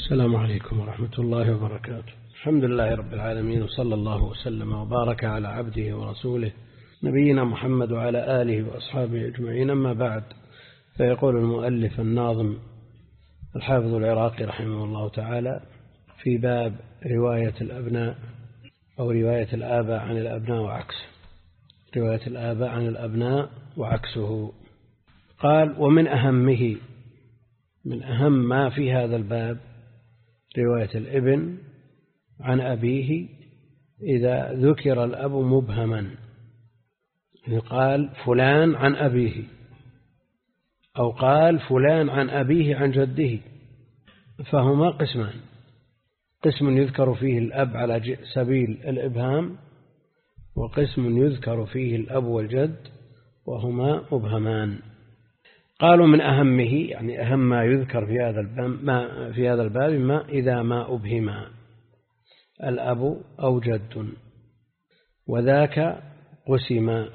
السلام عليكم ورحمة الله وبركاته. الحمد لله رب العالمين، وصلى الله وسلم وبارك على عبده ورسوله نبينا محمد وعلى آله وأصحابه أجمعين. أما بعد، فيقول المؤلف الناظم الحافظ العراقي رحمه الله تعالى في باب رواية الأبناء أو رواية الآباء عن الأبناء وعكسه، رواية الآباء عن الأبناء وعكسه. قال: ومن أهمه، من أهم ما في هذا الباب رواية الابن عن أبيه إذا ذكر الأب مبهما، يعني قال فلان عن أبيه أو قال فلان عن أبيه عن جده، فهما قسمان: قسم يذكر فيه الأب على سبيل الإبهام، وقسم يذكر فيه الأب والجد وهما مبهمان. قالوا من أهمه، يعني أهم ما يذكر في هذا الباب ما إذا ما أبهما الأب أو جد، وذاك قسم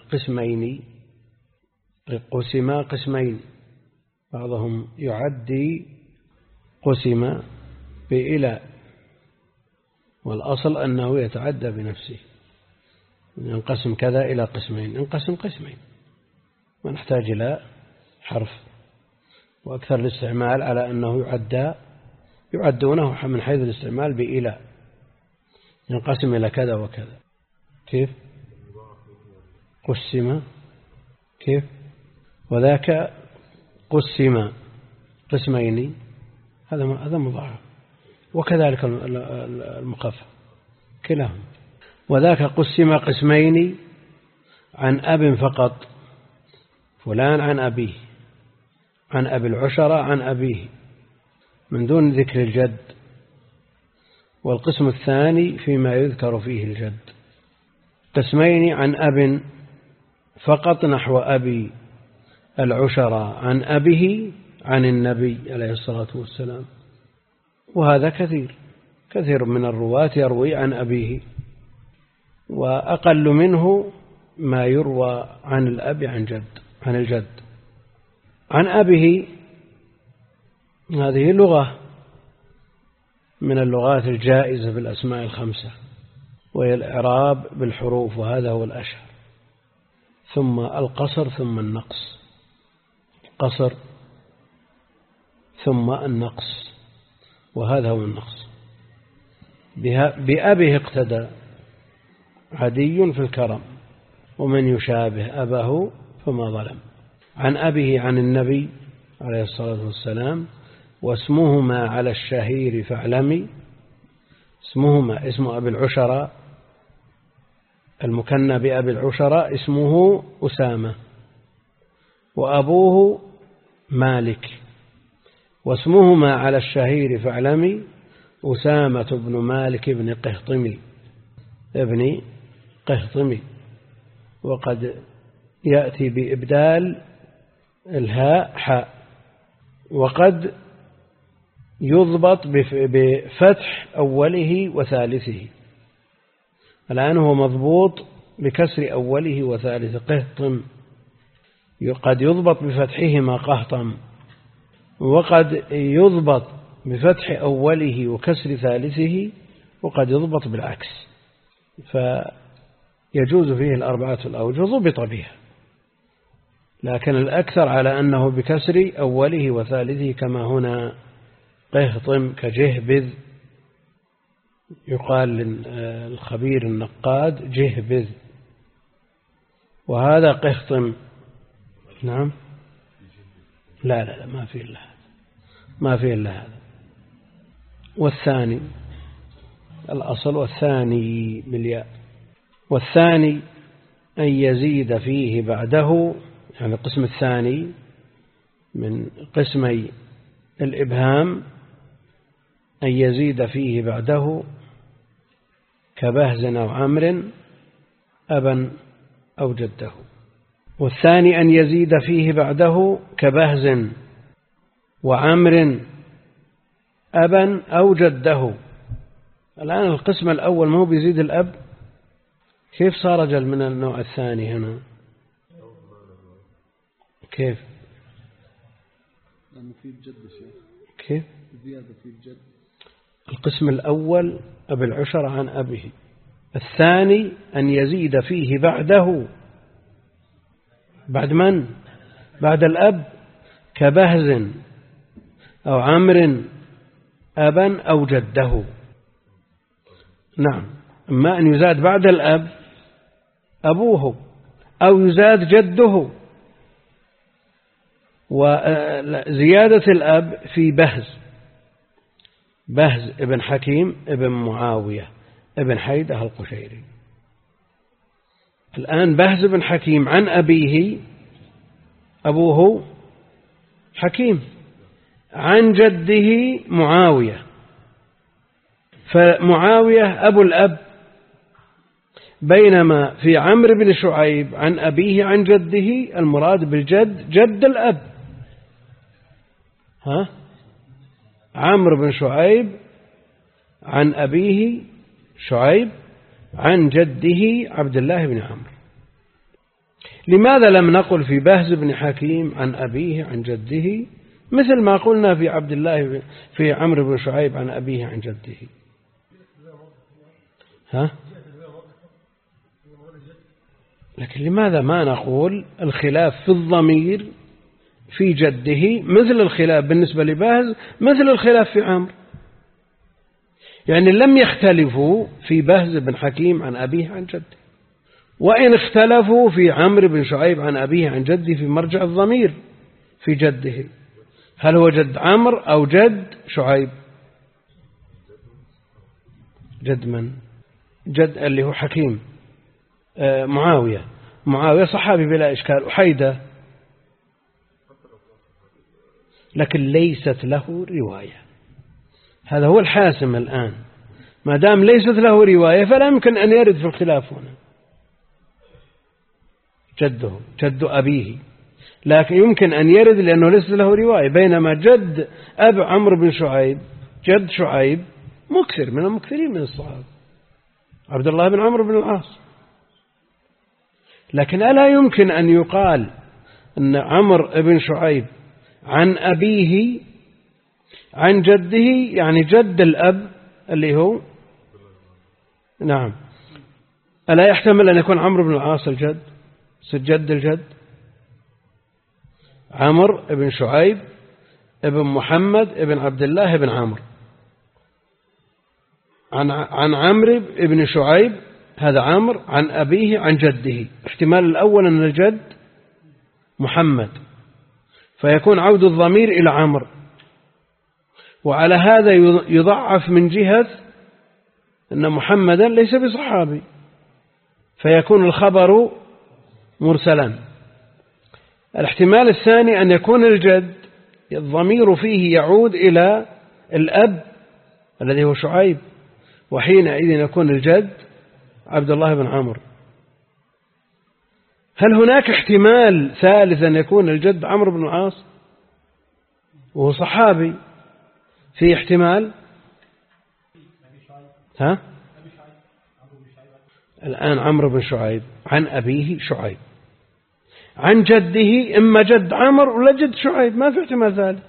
قسمين، بعضهم يعدي قسم بإلى، والأصل أنه يتعدى بنفسه، ينقسم كذا إلى قسمين، انقسم قسمين، ونحتاج إلى حرف. وأكثر الاستعمال على أنه يعدونه من حيث الاستعمال بإلى، ينقسم إلى كذا وكذا. كيف؟ قسم، كيف؟ وذاك قسم قسمين، هذا مضاعف، وكذلك المخفف كلاهما. وذاك قسم قسمين عن أب فقط، فلان عن أبيه، عن أبي العشرة عن أبيه، من دون ذكر الجد. والقسم الثاني فيما يذكر فيه الجد، قسمين عن أب فقط نحو أبي العشرة عن أبيه عن النبي عليه الصلاة والسلام. وهذا كثير من الرواة يروي عن أبيه، وأقل منه ما يروى عن الأب عن الجد. عن أبيه هذه لغة من اللغات الجائزة في الأسماء الخمسة، وهي الإعراب بالحروف، وهذا هو الأشهر، ثم القصر ثم النقص، قصر ثم النقص، وهذا هو النقص. بأبيه اقتدى عدي في الكرم، ومن يشابه أباه فما ظلم. عن أبيه عن النبي عليه الصلاة والسلام، واسمهما على الشهير فاعلمي، اسمهما اسم أبي العشرة المكنى بأبي العشرة اسمه أسامة، وأبوه مالك، واسمهما على الشهير فاعلمي أسامة بن مالك بن قهطمي، وقد يأتي بإبدال الهاء حاء، وقد يضبط بفتح أوله وثالثه. الآن هو مضبوط بكسر أوله وثالثه قهطم، قد يضبط بفتحهما قهطم، وقد يضبط بفتح أوله وكسر ثالثه، وقد يضبط بالعكس، فيجوز فيه الأربعة الأوجه ضبط بها، لكن الأكثر على أنه بكسر أوله وثالثه، كما هنا قهطم كجهبذ، يقال للخبير النقاد جهبذ، وهذا قهطم. نعم، لا ما فيه إلا هذا. والثاني الأصل، والثاني بالياء، والثاني أن يزيد فيه بعده، يعني القسم الثاني من قسمي الإبهام أن يزيد فيه بعده كبهز أو عمر أبا أو جده. والثاني أن يزيد فيه بعده كبهز وعمر أبا أو جده. الآن القسم الأول ما هو بيزيد الأب، كيف صار رجل من النوع الثاني هنا؟ كيف؟ لأنه في الجد شيء. كيف؟ زيادة في الجد. القسم الأول أبي العشر عن أبيه. الثاني أن يزيد فيه بعده، بعد من؟ بعد الأب، كبهز أو عمر أبا أو جده. نعم، أما أن يزاد بعد الأب أبوه أو يزاد جده. وزيادة الأب في بهز ابن حكيم ابن معاوية ابن حيدة القشيري. الآن بهز بن حكيم عن أبيه، أبوه حكيم، عن جده معاوية، فمعاوية أبو الأب، بينما في عمرو بن شعيب عن أبيه عن جده المراد بالجد جد الأب. عمرو بن شعيب عن أبيه شعيب عن جده عبد الله بن عمرو. لماذا لم نقل في بهز بن حكيم عن أبيه عن جده مثل ما قلنا في عبد الله في عمرو بن شعيب عن أبيه عن جده؟ لكن لماذا ما نقول الخلاف في الضمير في جده مثل الخلاف بالنسبة لبهز مثل الخلاف في عمرو؟ يعني لم يختلفوا في بهز بن حكيم عن أبيه عن جده، وإن اختلفوا في عمرو بن شعيب عن أبيه عن جده في مرجع الضمير في جده، هل هو جد عمرو أو جد شعيب؟ جد من؟ جد اللي هو حكيم، معاوية صحابي بلا إشكال، وحيدة، لكن ليست له رواية. هذا هو الحاسم الآن، ما دام ليست له رواية فلا يمكن أن يرد في الخلاف هنا. جد أبيه، لكن يمكن أن يرد لأنه ليس له رواية، بينما جد أب عمرو بن شعيب جد شعيب مكثر من المكثرين من الصحابة، عبد الله بن عمرو بن العاص. لكن ألا يمكن أن يقال أن عمرو بن شعيب عن أبيه عن جده يعني جد الأب اللي هو نعم، ألا يحتمل أن يكون عمرو بن العاص الجد جد الجد؟ عمرو بن شعيب ابن محمد ابن عبد الله بن عمرو عن عمرو بن شعيب، هذا عمرو عن أبيه عن جده، احتمال الأول أن الجد محمد فيكون عود الضمير إلى عمرو، وعلى هذا يضعف من جهة أن محمدا ليس بصحابي فيكون الخبر مرسلا. الاحتمال الثاني أن يكون الجد الضمير فيه يعود إلى الأب الذي هو شعيب، وحينئذ يكون الجد عبد الله بن عمرو. هل هناك احتمال ثالث أن يكون الجد عمرو بن العاص وهو صحابي؟ في احتمال؟ الآن عمرو بن شعيب عن أبيه شعيب عن جده، إما جد عمرو ولا جد شعيب، ما في احتمال ثالث.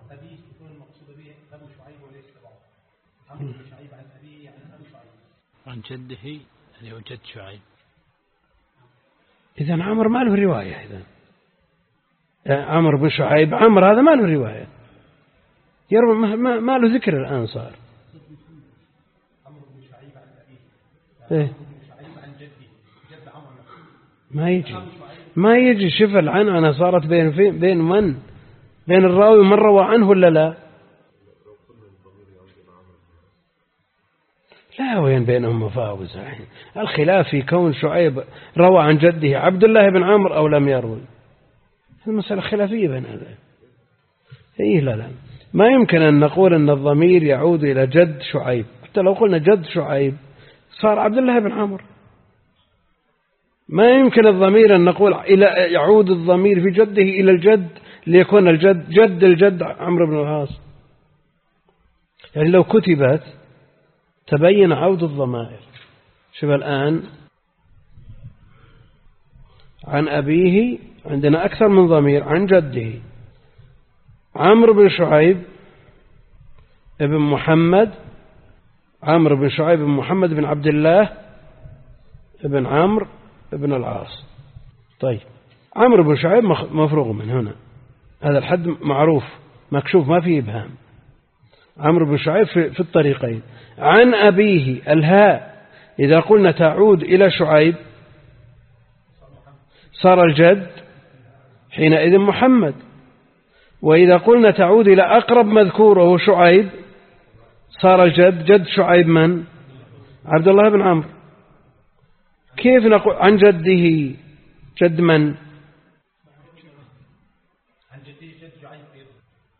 عن جده اللي هو جد شعيب، إذن عمرو ما له رواية. إذن عمرو بن شعيب عمرو هذا ما له رواية، يروي ما له ذكر الآن صار. إيه؟ ما يجي شوف العنعنة صارت بين من؟ بين الراوي ومن روى عنه ولا لا؟ لا، وين بينهم مفاوز. الخلاف في كون شعيب روى عن جده عبد الله بن عمرو أو لم يروي، المسألة خلافية بين هذا. لا ما يمكن أن نقول أن الضمير يعود إلى جد شعيب، حتى لو قلنا جد شعيب صار عبد الله بن عمرو. ما يمكن الضمير أن نقول يعود الضمير في جده إلى الجد ليكون الجد جد الجد عمرو بن العاص. يعني لو كتبت تبين عود الضمائر. شوف الآن عن أبيه عندنا أكثر من ضمير، عن جده عمرو بن شعيب ابن محمد عمرو بن شعيب بن محمد بن عبد الله بن عمرو بن العاص. طيب عمرو بن شعيب مفروغ من هنا، هذا الحد معروف مكشوف ما فيه إبهام. عمرو بن شعيب في الطريقين. عن أبيه الهاء إذا قلنا تعود إلى شعيب صار الجد حينئذ محمد، وإذا قلنا تعود إلى أقرب مذكور وهو شعيب صار الجد جد شعيب من؟ عبد الله بن عمرو. كيف نقول عن جده جد من؟ عن جده جد شعيب أيضا،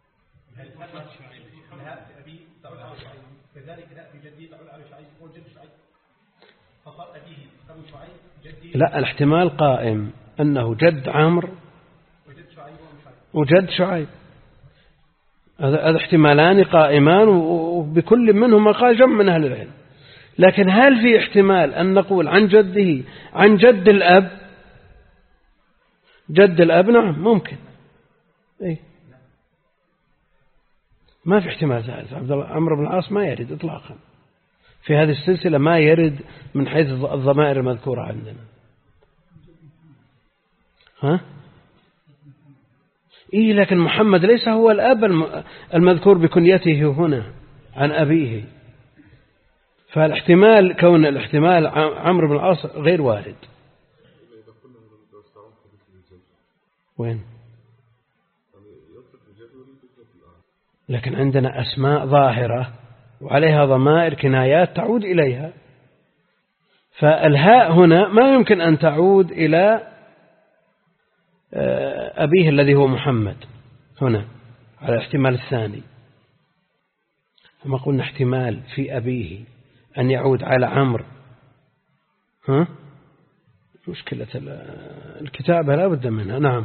أبي تعود على شعيب، كذلك لا بجده تعود على شعيب وجد شعيب، فصار أبيه أبو شعيب جده. لا، الاحتمال قائم أنه جد عمرو وجد شعيب، هذا احتمالان قائمان، وبكل منهما قال جمع من أهل العلم. لكن هل في احتمال أن نقول عن جده عن جد الأب؟ جد الأب نعم ممكن، إيه؟ ما في احتمال ثالث. عبد الله عمرو بن العاص ما يرد إطلاقا في هذه السلسلة، ما يرد من حيث الضمائر المذكورة عندنا. ها؟ إيه، لكن محمد ليس هو الأب المذكور بكنيته هنا عن أبيه، فالاحتمال كون الاحتمال عمرو بن العاص غير وارد. وين؟ لكن عندنا أسماء ظاهرة وعليها ضمائر كنايات تعود إليها، فالهاء هنا ما يمكن أن تعود إلى أبيه الذي هو محمد هنا على الاحتمال الثاني. فما قلنا احتمال في أبيه أن يعود على عمرو. ها؟ مشكلة الكتابة لا بد منها. نعم.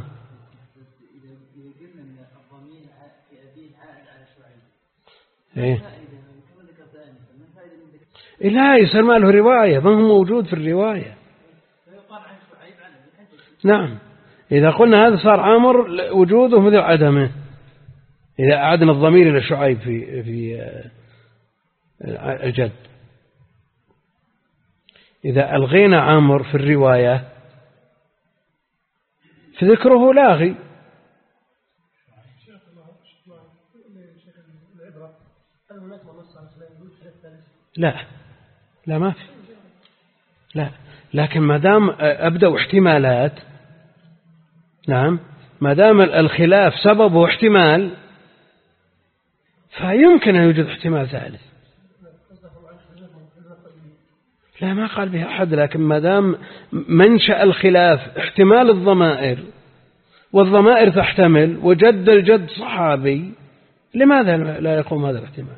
إيه؟ لا يصير ما له رواية، ما هو موجود في الرواية. نعم، إذا قلنا هذا صار عمر وجوده مثل عدمه، إذا أعدنا الضمير إلى شعيب في الجد. إذا ألغينا عمر في الرواية فذكره لاغي. لا ما في، لا، لكن ما دام أبدأ احتمالات، نعم، ما دام الخلاف سببه احتمال فيمكن أن يوجد احتمال ثالث. لا ما قال بها أحد، لكن ما دام منشأ الخلاف احتمال الضمائر والضمائر تحتمل وجد الجد صحابي، لماذا لا يقوم هذا الاحتمال؟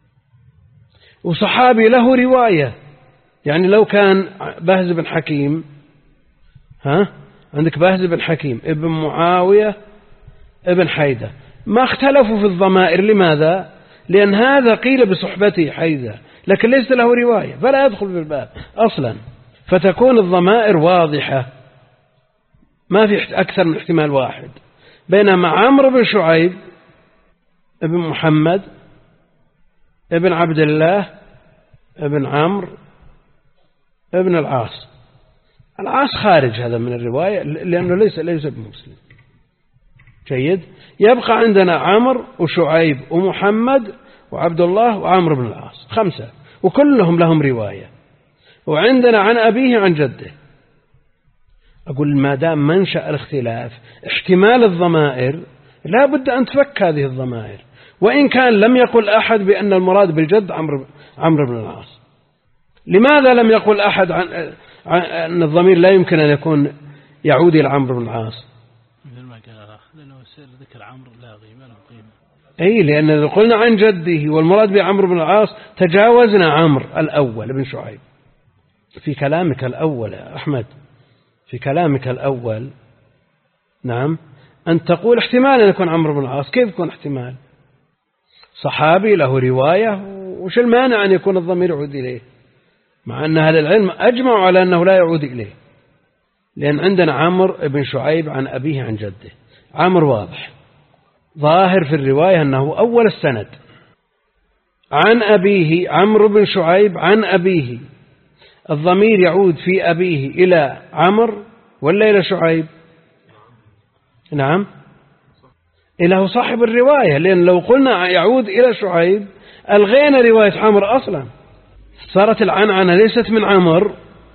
وصحابي له رواية، يعني لو كان بهز بن حكيم، ها، عندك بهز بن حكيم ابن معاوية ابن حيدة، ما اختلفوا في الضمائر. لماذا؟ لأن هذا قيل بصحبته حيدة لكن ليس له رواية فلا يدخل في الباب أصلا، فتكون الضمائر واضحة ما في أكثر من احتمال واحد. بينما عمرو بن شعيب ابن محمد ابن عبد الله ابن عمرو ابن العاص، العاص خارج هذا من الرواية لأنه ليس بمسلم. جيد، يبقى عندنا عمرو وشعيب ومحمد وعبد الله وعمرو بن العاص، 5 وكلهم لهم رواية. وعندنا عن أبيه عن جده. أقول ما دام منشأ الاختلاف احتمال الضمائر لا بد أن تفك هذه الضمائر، وإن كان لم يقل أحد بأن المراد بالجد عمرو بن العاص. لماذا لم يقل أحد عن أن الضمير لا يمكن أن يكون يعود إلى عمرو بن العاص؟ لأنه ذكر عمرو لاغي ما له قيمة. أي، لأن إذا قلنا عن جده والمراد بعمرو بن العاص تجاوزنا عمرو الأول ابن شعيب. في كلامك الأول يا أحمد، في كلامك الأول، نعم، أن تقول احتمال أن يكون عمرو بن العاص. كيف يكون احتمال؟ صحابي له رواية، وش المانع أن يكون الضمير يعود إليه؟ مع أن أهل العلم أجمعوا على أنه لا يعود إليه، لأن عندنا عمرو بن شعيب عن أبيه عن جده. عمرو واضح ظاهر في الرواية أنه أول السند، عن أبيه عمرو بن شعيب عن أبيه، الضمير يعود في أبيه إلى عمرو ولا إلى شعيب؟ نعم إلى صاحب الرواية، لأن لو قلنا يعود إلى شعيب ألغينا رواية عمرو أصلا، صارت العنعنة ليست من عمرو.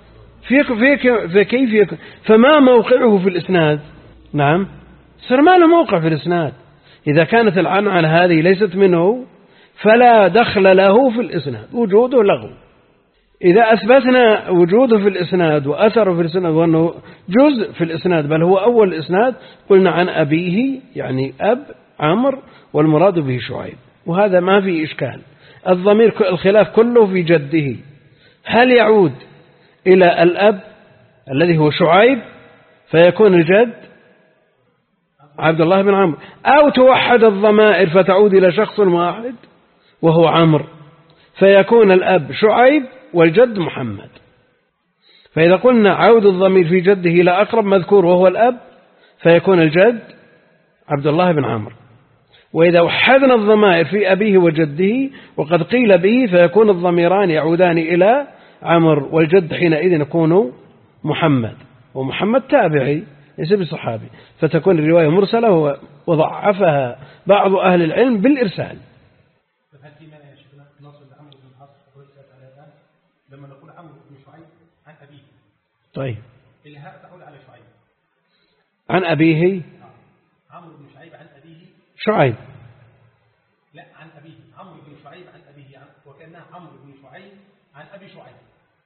فكيف يكون؟ فما موقعه في الإسناد؟ نعم صار ما له موقع في الإسناد. إذا كانت العنعنة هذه ليست منه فلا دخل له في الإسناد، وجوده لغو. إذا أثبتنا وجوده في الإسناد وأثره في الإسناد وأنه جزء في الإسناد بل هو أول الإسناد، قلنا عن أبيه يعني أب عمرو والمراد به شعيب، وهذا ما فيه إشكال. الضمير الخلاف كله في جده، هل يعود إلى الأب الذي هو شعيب فيكون الجد عبد الله بن عمرو، أو توحد الضمائر فتعود إلى شخص واحد وهو عمرو فيكون الأب شعيب والجد محمد. فإذا قلنا عود الضمير في جده إلى أقرب مذكور وهو الأب فيكون الجد عبد الله بن عمرو، وإذا وحدنا الضمائر في أبيه وجده وقد قيل به فيكون الضميران يعودان إلى عمرو، والجد حينئذ يكون محمد، ومحمد تابعي ليس بصحابي، فتكون الرواية مرسلة وضعفها بعض أهل العلم بالإرسال. هل في معنى يا شيخنا نصل لعمرو بن العاص على الآن لما نقول عمرو بن شعيب عن أبيه؟ طيب الهاء تعود على شعيب عن أبيه، عمرو بن شعيب عن أبيه شعيب، لا عن أبيه، عمرو بن شعيب عن أبيه، وكأنها عمرو بن شعيب عن أبي شعيب،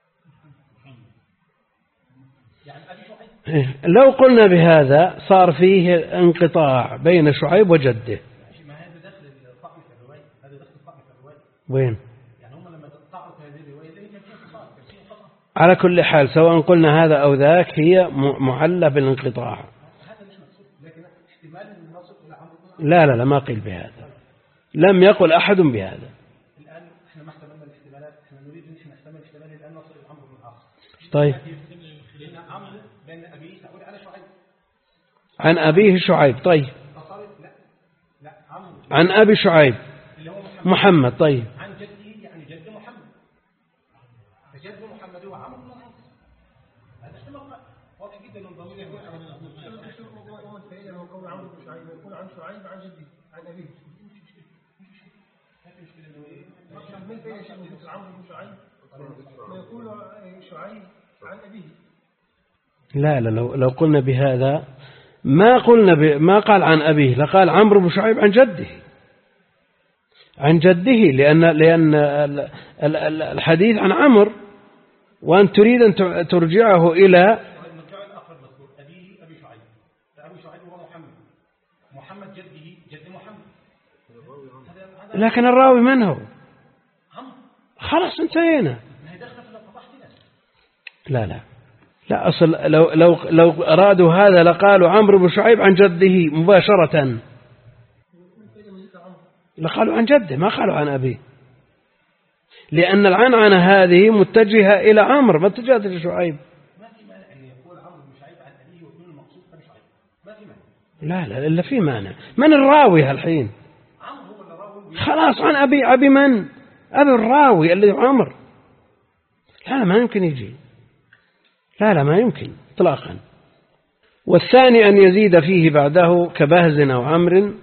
يعني أبي شعيب. لو قلنا بهذا صار فيه انقطاع بين شعيب وجده. ما هذا دخل الطعن في الرواية، هذا دخل الطعن في الرواية. وين؟ يعني هم لما طعنوا في هذه الرواية لأن كان فيها انقطاع، كان فيها انقطاع. على كل حال سواء قلنا هذا أو ذاك هي معلة بالانقطاع. هذا مش مقصود، لكن احتمال أن نصل إلى عمرو. لا ما قيل بهذا، لم يقل أحد بهذا. الآن احنا ما احتملنا الاحتمالات، احنا نريد ان احنا نحتمل احتمال الآن نصل إلى عمرو بن العاص. طيب لأن عمرو بين أبيه تعود على شعيب. عن أبيه شعيب، طيب لا عمرو عن أبي شعيب اللي هو محمد، طيب عن جده يعني جد محمد، فجد محمد هو عمرو بن العاص. هذا احتمال واضح جدا من ضمير يكون على قول عمرو بن شعيب يكون عن شعيب عن جده عن أبيه. من بين عمرو بن شعيب ويقول شعيب عن أبيه. لا لو قلنا بهذا ما قال عن أبيه، لقال عمرو بن شعيب عن جده، عن جده، لأن الحديث عن عمرو، وأن تريد أن ترجعه إلى أبي شعيب، فأبو شعيب هو محمد جده جد محمد. لكن الراوي من هو؟ خلاص انتهينا. لا أصل لو أرادوا هذا لقالوا عمرو بن شعيب عن جده مباشرة، لقالوا عن جده ما قالوا عن أبيه، لأن العنعنة هذه متجهة إلى عمرو ما اتجهت إلى شعيب. ما في مانع أن يقول عمرو بن شعيب عن أبيه ويكون المقصود أبي شعيب، ما في مانع. لا إلا في مانع. من الراوي الحين؟ عمرو هو الراوي. خلاص عن أبي من؟ أبي الراوي الذي عمرو. لا ما يمكن يجي، لا ما يمكن اطلاقا. والثاني أن يزيد فيه بعده كبهز أو عمرو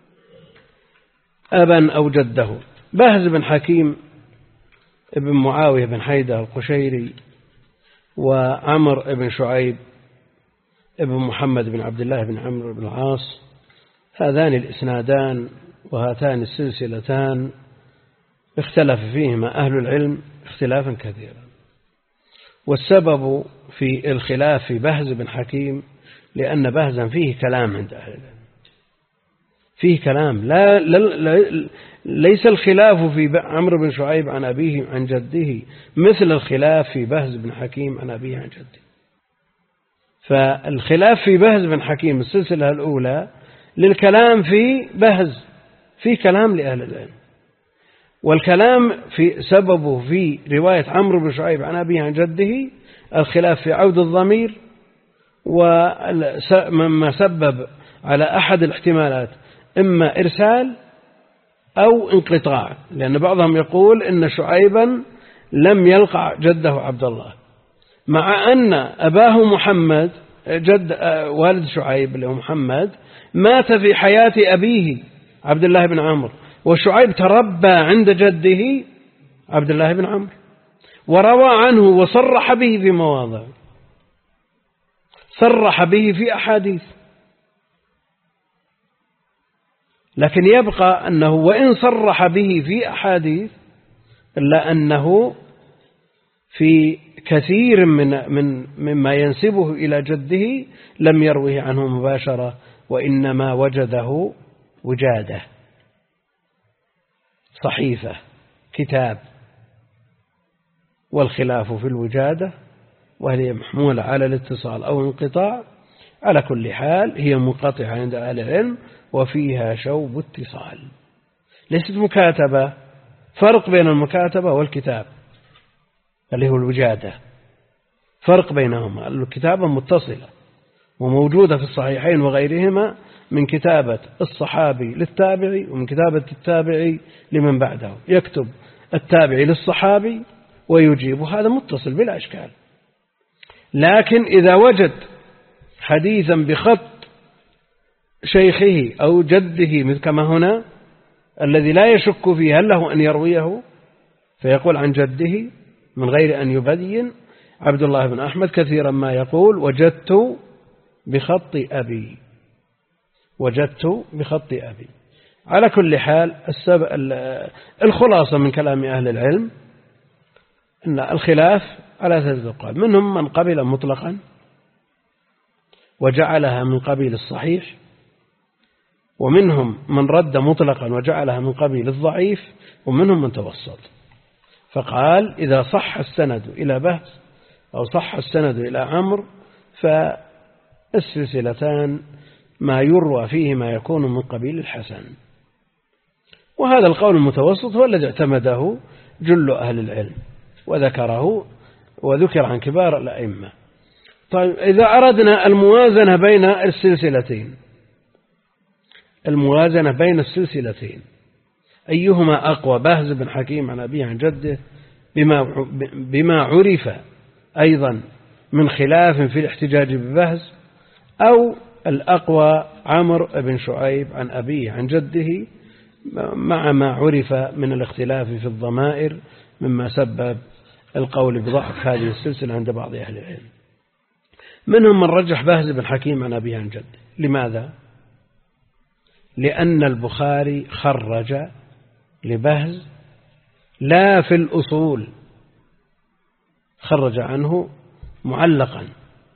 أبا أو جده. بهز بن حكيم ابن معاوية بن حيدة القشيري، وعمر بن شعيب ابن محمد بن عبد الله بن عمرو بن العاص، هذان الإسنادان وهاتان السلسلتان اختلف فيهما أهل العلم اختلافا كثيرا. والسبب في الخلاف في بهز بن حكيم لأن بهزا فيه كلام عند أهل العلم، فيه كلام. ليس الخلاف في عمرو بن شعيب عن أبيه عن جده مثل الخلاف في بهز بن حكيم عن أبيه عن جده. فالخلاف في بهز بن حكيم السلسلة الأولى للكلام في بهز، في كلام لأهل العلم، والكلام في سببه في رواية عمرو بن شعيب عن أبيه عن جده الخلاف في عود الضمير، ومما سبب على أحد الاحتمالات إما إرسال أو انقطاع، لأن بعضهم يقول إن شعيبا لم يلقى جده عبد الله، مع أن أباه محمد جد والد شعيب اللي هو محمد مات في حياة أبيه عبد الله بن عمرو، وشعيب تربى عند جده عبد الله بن عمرو وروى عنه وصرح به في مواضع، صرح به في أحاديث. لكن يبقى أنه وإن صرح به في أحاديث إلا أنه في كثير مما ينسبه إلى جده لم يروه عنه مباشرة، وإنما وجده وجادة، صحيفة، كتاب. والخلاف في الوجادة، وهل هي محمولة على الاتصال أو الانقطاع، على كل حال هي منقطعة عند أهل العلم وفيها شوب اتصال، ليست مكاتبة. فرق بين المكاتبة والكتاب اللي هو الوجادة، فرق بينهما. الكتابة متصلة وموجودة في الصحيحين وغيرهما من كتابة الصحابي للتابعي ومن كتابة التابعي لمن بعده، يكتب التابعي للصحابي ويجيب، هذا متصل بلا إشكال. لكن إذا وجد حديثا بخط شيخه أو جده مثل كما هنا الذي لا يشك فيه هل له أن يرويه، فيقول عن جده من غير أن يبين. عبد الله بن أحمد كثيرا ما يقول وجدت بخط أبي، وجدت بخط أبي. على كل حال الخلاصة من كلام أهل العلم أن الخلاف على ثلاثة أقوال، منهم من قبل مطلقا وجعلها من قبيل الصحيح، ومنهم من رد مطلقا وجعلها من قبيل الضعيف، ومنهم من توسط فقال إذا صح السند إلى بهز أو صح السند إلى عمرو فالسلسلتان ما يروى فيه ما يكون من قبيل الحسن. وهذا القول المتوسط هو الذي اعتمده جل أهل العلم وذكره وذكر عن كبار الأئمة. طيب إذا أردنا الموازنة بين السلسلتين، الموازنة بين السلسلتين أيهما أقوى، بهز بن حكيم عن أبيه عن جده بما عرف أيضا من خلاف في الاحتجاج ببهز، أو الأقوى عمرو بن شعيب عن أبيه عن جده مع ما عرف من الاختلاف في الضمائر مما سبب القول بضعف هذه السلسلة عند بعض أهل العلم. منهم من رجح بهز بن حكيم عن أبيه عن جده. لماذا؟ لأن البخاري خرج لبهز لا في الأصول، خرج عنه معلقا،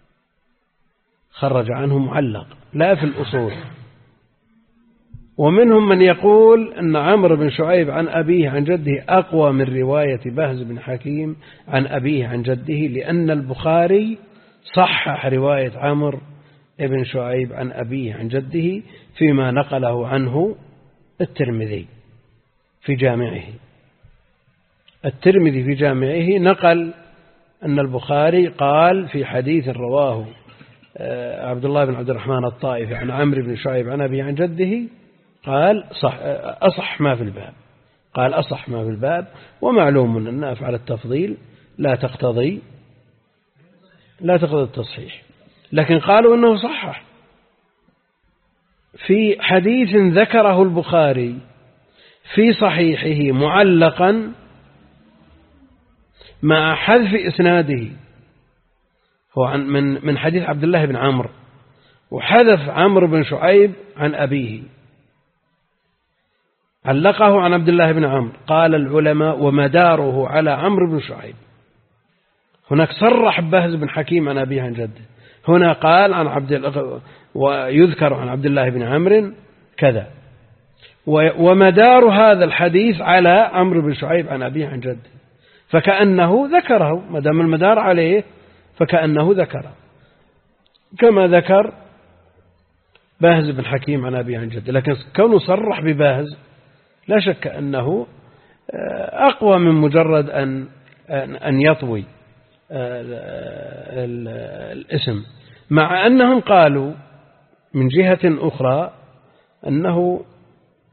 خرج عنه معلق لا في الأصول. ومنهم من يقول أن عمرو بن شعيب عن أبيه عن جده أقوى من رواية بهز بن حكيم عن أبيه عن جده، لأن البخاري صحح رواية عمرو بن شعيب عن أبيه عن جده فيما نقله عنه الترمذي في جامعه. الترمذي في جامعه نقل أن البخاري قال في حديث رواه عبد الله بن عبد الرحمن الطائفي عن عمرو بن شعيب عن أبيه عن جده، قال أصح ما في الباب، قال أصح ما في الباب. ومعلوم أن أفعال التفضيل لا تقتضي التصحيح، لكن قالوا أنه صحح في حديث ذكره البخاري في صحيحه معلقا مع حذف إسناده، هو من حديث عبد الله بن عمرو، وحذف عمرو بن شعيب عن أبيه، علقه عن عبد الله بن عمرو. قال العلماء ومداره على عمرو بن شعيب. هناك صرح بهز بن حكيم عن أبيه عن جده، هنا قال عن ويذكر عن عبد الله بن عمرو كذا، ومدار هذا الحديث على عمرو بن شعيب عن أبيه عن جده، فكأنه ذكره، ما دام المدار عليه فكأنه ذكره، كما ذكر باهز بن حكيم عن أبيه عن جده. لكن كونه صرح بباهز لا شك أنه أقوى من مجرد أن يطوي الاسم، مع أنهم قالوا من جهة أخرى أنه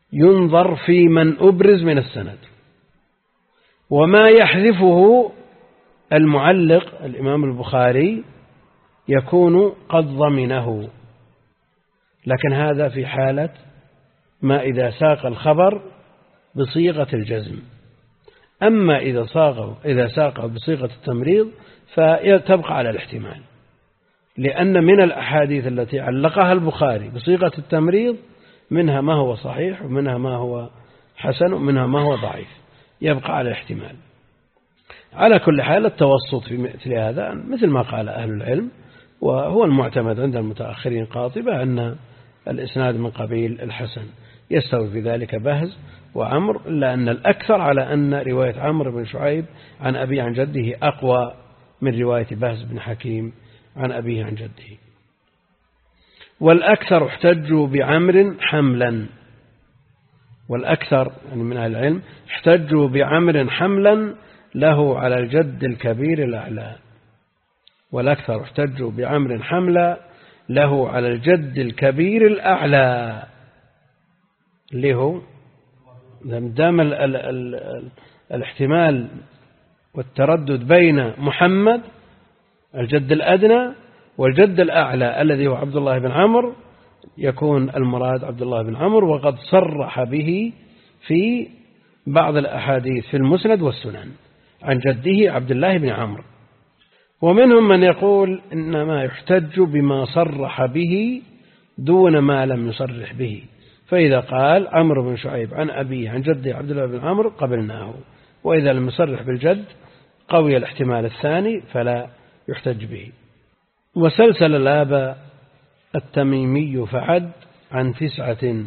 ينظر في من أبرز من السند، وما يحذفه المعلق الإمام البخاري يكون قد ضمنه، لكن هذا في حالة ما إذا ساق الخبر بصيغة الجزم. أما إذا ساقه بصيغة التمريض فتبقى على الاحتمال، لأن من الأحاديث التي علقها البخاري بصيغة التمريض منها ما هو صحيح ومنها ما هو حسن ومنها ما هو ضعيف، يبقى على الاحتمال. على كل حال التوسط في مثل هذا مثل ما قال أهل العلم، وهو المعتمد عند المتأخرين قاطبة أن الإسناد من قبيل الحسن، يستوي في ذلك بهز وعمر، إلا أن الأكثر على أن رواية عمرو بن شعيب عن أبي عن جده أقوى من رواية بهز بن حكيم عن أبيه عن جده. والأكثر احتجوا بعمر حملا، والأكثر يعني من أهل العلم احتجوا بعمر حملا له على الجد الكبير الأعلى، والأكثر احتجوا بعمر حملا له على الجد الكبير الأعلى، اللي هو دام الاحتمال والتردد بين محمد الجد الأدنى والجد الأعلى الذي هو عبد الله بن عمرو، يكون المراد عبد الله بن عمرو، وقد صرح به في بعض الأحاديث في المسند والسنن عن جده عبد الله بن عمرو. ومنهم من يقول إنما يحتج بما صرح به دون ما لم يصرح به، فإذا قال عمرو بن شعيب عن أبيه عن جده عبد الله بن عمرو قبلناه، وإذا لم يصرح بالجد قوي الاحتمال الثاني فلا يحتج به. وسلسل الآباء التميمي فعد عن 9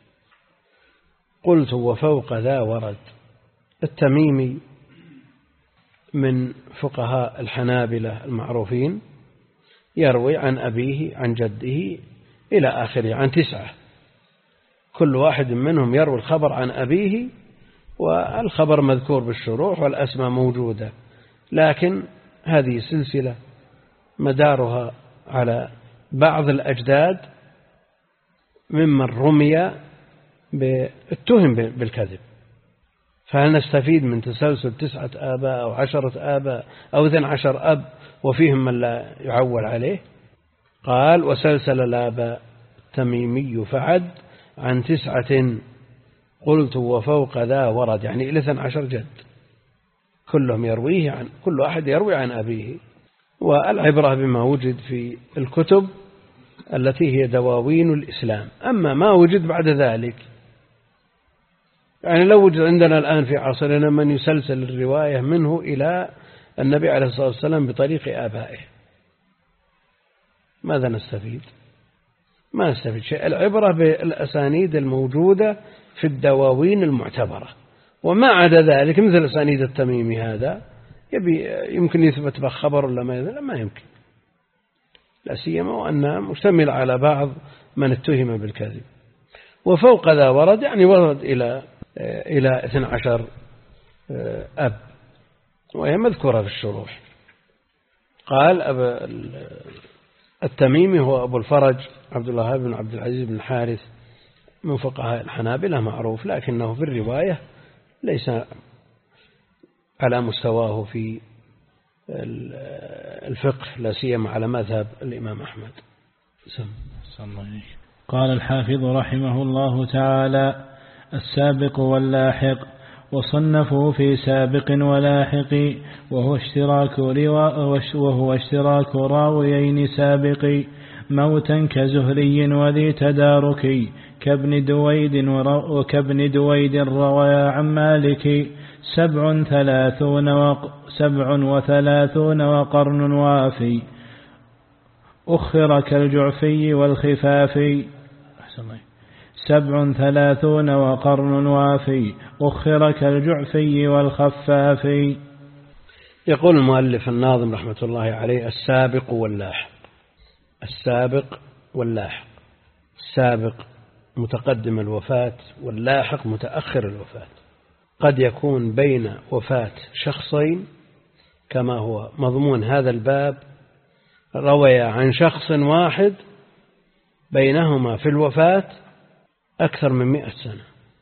قلت وفوق ذا ورد. التميمي من فقهاء الحنابلة المعروفين، يروي عن أبيه عن جده إلى آخره عن 9، كل واحد منهم يروي الخبر عن أبيه، والخبر مذكور بالشروح والأسماء موجودة، لكن هذه سلسلة مدارها على بعض الأجداد ممن رمي بالتهم بالكذب. فهل نستفيد من تسلسل 9 آباء أو 10 آباء أو 12 أب وفيهم من لا يعول عليه؟ قال وسلسل الآباء التميمي فعد عن 9 قلت وفوق ذا ورد، يعني إلى 12 جد، كلهم يرويه عن كل واحد يروي عن أبيه. والعبرة بما وجد في الكتب التي هي دواوين الإسلام، أما ما وجد بعد ذلك، يعني لو وجد عندنا الآن في عصرنا من يسلسل الرواية منه إلى النبي عليه الصلاة والسلام بطريق آبائه، ماذا نستفيد؟ ما نستفيد شيء. العبرة بالأسانيد الموجودة في الدواوين المعتبرة، وما عدا ذلك مثل أسانيد التميمي هذا يمكن يثبت به خبر ولا ما يمكن، لا سيما وأنها مشتمل على بعض من اتهم بالكذب. وفوق ذا ورد يعني ورد إلى 12 أب، وهي مذكورة في الشروح. قال التميمي هو أبو الفرج عبد الله بن عبد العزيز بن الحارث من فقهاء الحنابلة معروف، لكنه في الرواية ليس على مستواه في الفقه، لا سيما على مذهب الإمام أحمد. قال الحافظ رحمه الله تعالى: السابق واللاحق. وصنفوا في سابق ولاحق، وهو اشتراك راويين سابق موتا كزهري وذي تدارك، كابن دويد روى عن مالك 37 وقرن وافي، أخر كالجعفي والخفافي. 37 وقرن وافي، أخر كالجعفي والخفافي. يقول المؤلف الناظم رحمة الله عليه: السابق واللاحق. السابق واللاحق، السابق متقدم الوفاة، واللاحق متأخر الوفاة. قد يكون بين وفاة شخصين كما هو مضمون هذا الباب، روي عن شخص واحد بينهما في الوفاة أكثر من 100 سنة،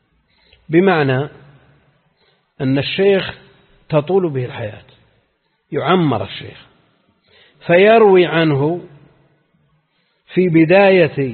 بمعنى أن الشيخ تطول به الحياة، يعمر الشيخ، فيروي عنه في بداية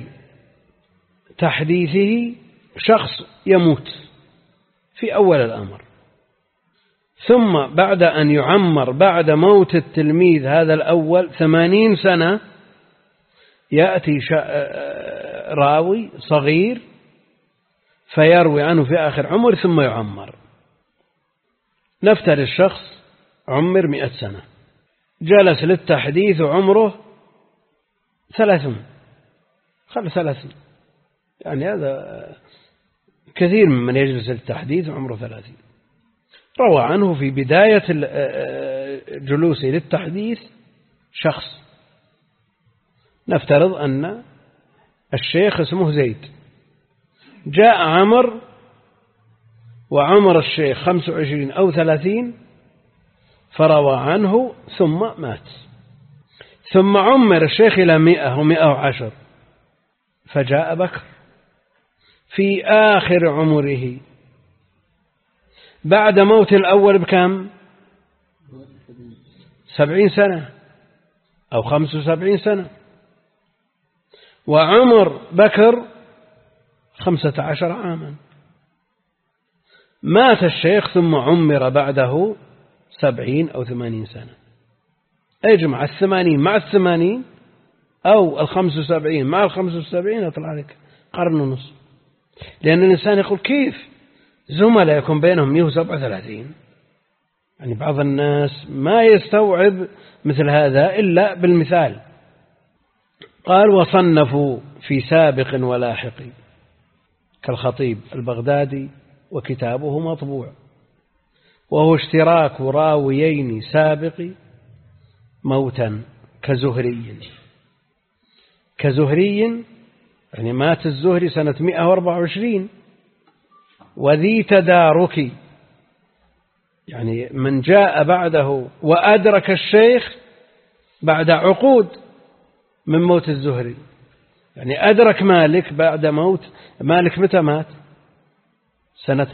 تحديثه شخص يموت في أول الأمر، ثم بعد أن يعمر بعد موت التلميذ هذا الأول 80 سنة يأتي راوي صغير فيروي عنه في آخر عمر ثم يعمر. نفترض الشخص عمر 100 سنة، جلس للتحديث عمره 30، يعني هذا كثير ممن يجلس للتحديث عمره 30. روى عنه في بداية جلوسه للتحديث شخص، نفترض أن الشيخ اسمه زيد، جاء عمر وعمر الشيخ 25 أو 30 فروى عنه ثم مات، ثم عمر الشيخ إلى 100 و110 فجاء بكر في آخر عمره بعد موت الأول بكم 70 سنة أو 75 سنة، وعمر بكر 15 عاما. مات الشيخ ثم عمر بعده 70 أو 80 سنة. اجمع 80 مع 80 أو 75 مع 75 يطلع لك قرن ونصف. لأن الإنسان يقول كيف زملاء يكون بينهم 137؟ يعني بعض الناس ما يستوعب مثل هذا إلا بالمثال. قال وصنفوا في سابق ولاحق كالخطيب البغدادي وكتابه مطبوع، وهو اشتراك راويين سابق موتا كزهري يعني مات الزهري سنة 124، وذي تدارك يعني من جاء بعده وأدرك الشيخ بعد عقود من موت الزهري، يعني أدرك مالك بعد موت مالك. متى مات؟ سنة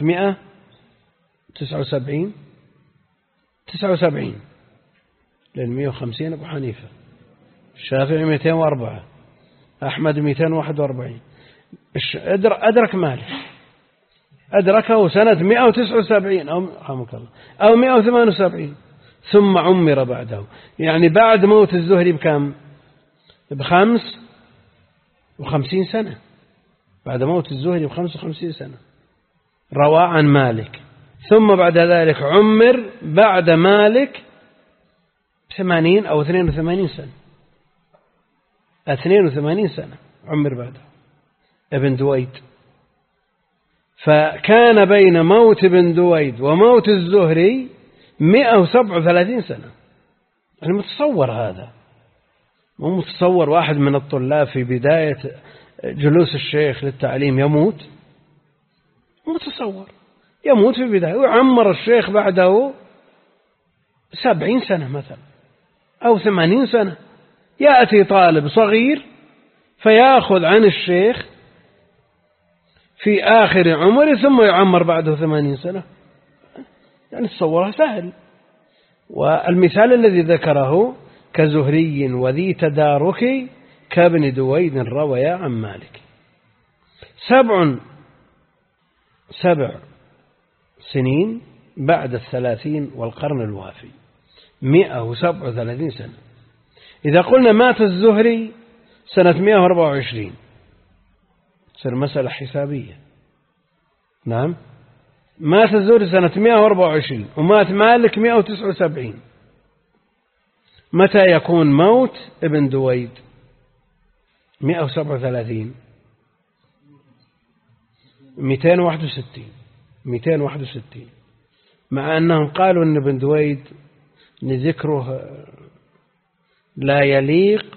179 لأن 150 أبو حنيفة، الشافعي 204، أحمد 241. أدرك مالك أدركه سنة 179 أو 178 ثم عمر بعده، يعني بعد موت الزهري بكم؟ ب55 سنة. بعد موت الزهري ب55 سنة روى عن مالك، ثم بعد ذلك عمر بعد مالك 80 أو 82 سنة، 82 سنة عمر بعده ابن دويد. فكان بين موت ابن دويد وموت الزهري 137 سنة. يعني متصور هذا؟ مو متصور واحد من الطلاب في بداية جلوس الشيخ للتعليم يموت؟ متصور يموت في بداية، ويعمر الشيخ بعده 70 سنة مثلا أو 80 سنة. يأتي طالب صغير فيأخذ عن الشيخ في آخر عمره ثم يعمر بعده 80 سنة. يعني تصورها سهل. والمثال الذي ذكره كزهري وذي تدارك كابن دويد رويا عن مالك. 7 سنين بعد 30 والقرن الوافي 137 سنة. إذا قلنا مات الزهري سنة 124 تصير مسألة حسابية. نعم، مات الزهري سنة 124 ومات مالك 179. متى يكون موت ابن دويد؟ 137 261 مع أنهم قالوا أن ابن دويد ذكره لا يليق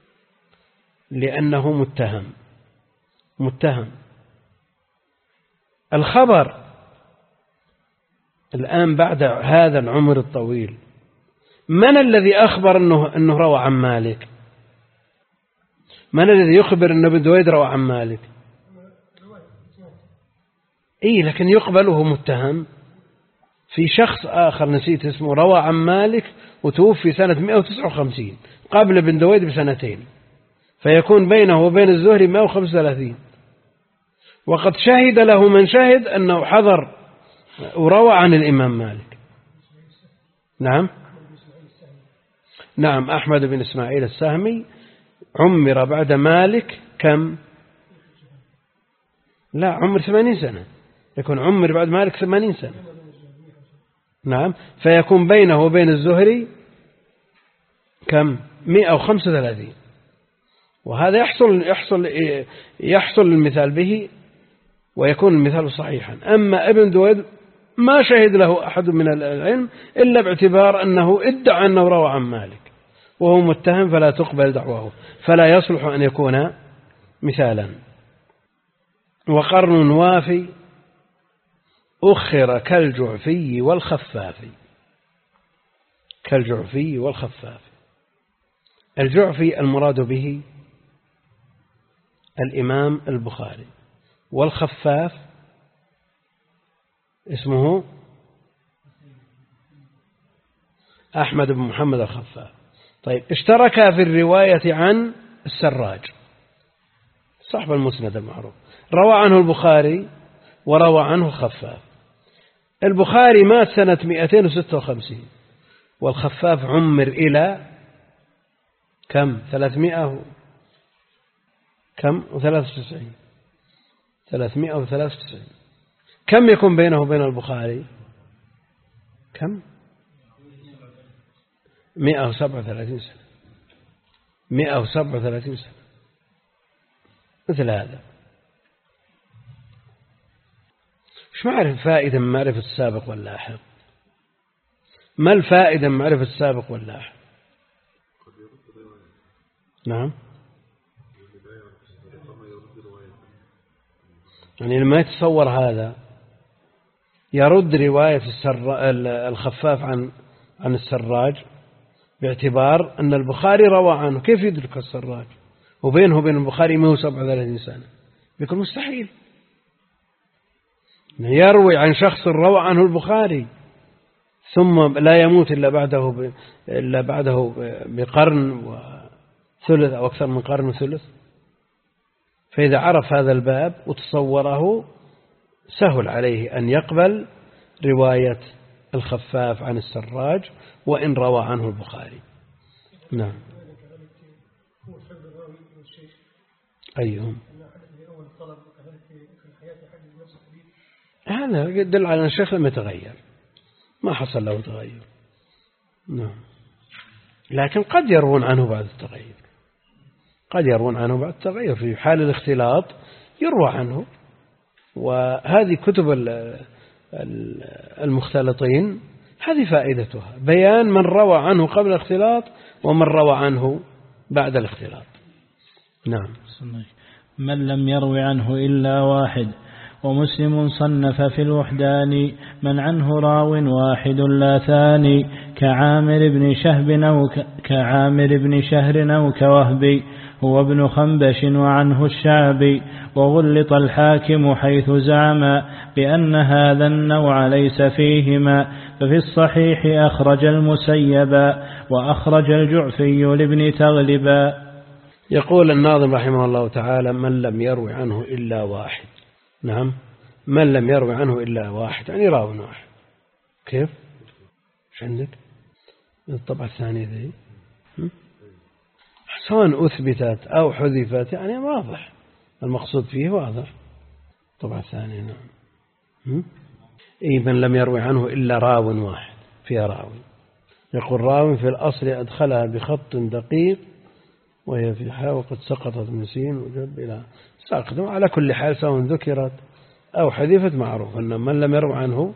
لأنه متهم. الخبر الآن بعد هذا العمر الطويل من الذي أخبر أنه روى عن مالك؟ من الذي يخبر أن ابن دويد روى عن مالك؟ لكن يقبل وهو متهم. في شخص آخر نسيت اسمه روى عن مالك وتوفي سنة 159 قبل ابن دويد بسنتين، فيكون بينه وبين الزهري 135، وقد شهد له من شهد أنه حضر وروى عن الإمام مالك. نعم أحمد بن إسماعيل السهمي عمر بعد مالك كم؟ لا، عمر 80 سنة، يكون عمر بعد مالك 80 سنة. نعم، فيكون بينه وبين الزهري كم؟ 135. وهذا يحصل المثال به ويكون المثال صحيحا. أما ابن دويد ما شهد له أحد من العلم إلا باعتبار أنه ادعى أنه روى عن مالك وهو متهم، فلا تقبل دعواه، فلا يصلح أن يكون مثالا. وقرن وافي أخر كالجعفي والخفاف. الجعفي المراد به الإمام البخاري، والخفاف اسمه أحمد بن محمد الخفاف. طيب، اشتركا في الرواية عن السراج صاحب المسند المعروف، روى عنه البخاري وروى عنه الخفاف. البخاري مات سنة 256 والخفاف عمر إلى كم؟ 393. كم يكون بينه وبين البخاري؟ كم؟ 137 سنة. 137 سنة مثل هذا. مش معرفة فائدة من معرفة السابق واللاحق. ما الفائدة من معرفة السابق واللاحق؟ نعم، يعني لما يتصور هذا يرد رواية الخفاف عن السراج باعتبار أن البخاري روى عنه. كيف يدرك السراج وبينه وبين البخاري 137 سنة؟ بيكون مستحيل. يروي عن شخص روى عنه البخاري ثم لا يموت إلا بعده بقرن وثلث أو أكثر من قرن وثلث. فإذا عرف هذا الباب وتصوره سهل عليه أن يقبل رواية الخفاف عن السراج وإن روى عنه البخاري. نعم. أيهم؟ هذا يدل على أن الشيخ لم يتغير، ما حصل له تغير. نعم، لكن قد يروون عنه بعد التغير، في حال الاختلاط يروى عنه. وهذه كتب المختلطين هذه فائدتها بيان من روى عنه قبل الاختلاط ومن روى عنه بعد الاختلاط. نعم. من لم يروي عنه إلا واحد. ومسلم صنف في الوحدان من عنه راو واحد لا ثاني، كعامر بن شهر أو كوهبي، هو ابن خنبش وعنه الشعبي. وغلط الحاكم حيث زعم بأن هذا النوع ليس فيهما، ففي الصحيح أخرج المسيبا وأخرج الجعفي لابن تغلبا. يقول الناظم رحمه الله تعالى: من لم يروي عنه إلا واحد. نعم، من لم يروي عنه إلا واحد، يعني راوي واحد. كيف؟ ايش عندك؟ الطبعة الثانية ذي سواء أثبتت أو حذفت، يعني واضح المقصود فيه واضح. الطبعة الثانية. نعم. من لم يروي عنه إلا راو واحد، فيها راوي. يقول: راوي في الأصل أدخلها بخط دقيق وهي في حاء وقد سقطت من سين وجب إلى ساقط. على كل حال سواء ذكرت أو حذفت معروف أن من لم يروي عنه